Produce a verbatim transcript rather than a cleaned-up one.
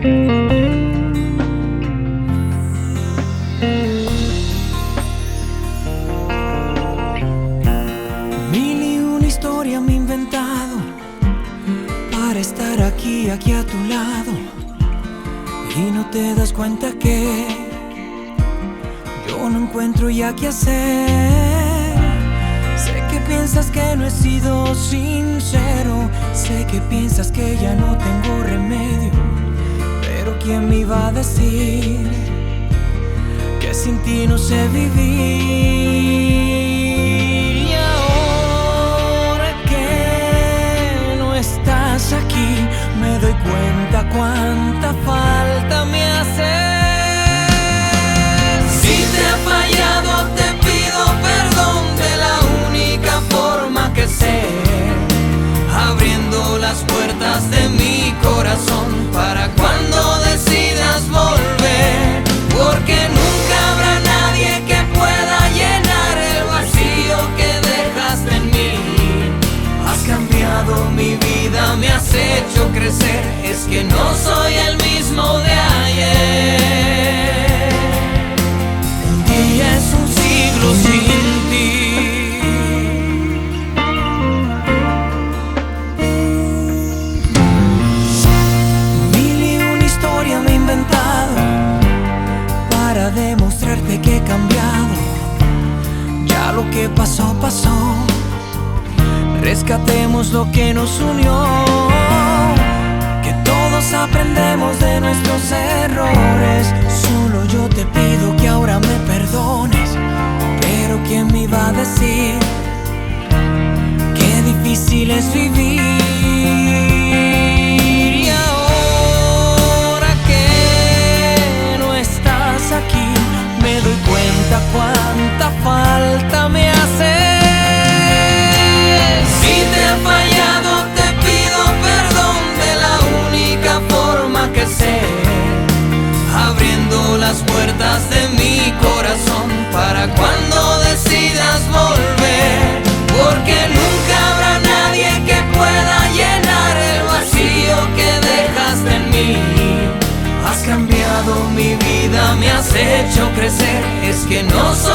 Mil y una historia me he inventado para estar aquí, aquí a tu lado, y no te das cuenta que yo no encuentro ya qué hacer. Sé que piensas que no he sido sincero, sé que piensas que ya no tengo remedio, pero ¿quién me iba a decir que sin ti no sé vivir? Y ahora que no estás aquí, me doy cuenta cuánta falta me hace. Si te he fallado, te pido perdón de la única forma que sé, abriendo las puertas de mi corazón para cuando decidas volver, porque nunca habrá nadie que pueda llenar el vacío que dejaste en mí. Has cambiado mi vida, me has hecho crecer, es que no soy el mismo de ayer. Un día es un siglo sin ti. Mil y una historia me he inventado para demostrarte que he cambiado. Ya lo que pasó, pasó. Rescatemos lo que nos unió, que todos aprendemos de nuestros errores. Solo yo te pido que ahora me perdones, pero ¿quién me iba a decir qué difícil es vivir? Y ahora que no estás aquí, me doy cuenta cuánta falta me hace. Si te he fallado, te pido perdón de la única forma que sé, abriendo las puertas de mi corazón para cuando decidas volver, porque nunca habrá nadie que pueda llenar el vacío que dejaste en mí. Has cambiado mi vida, me has hecho crecer, es que no soy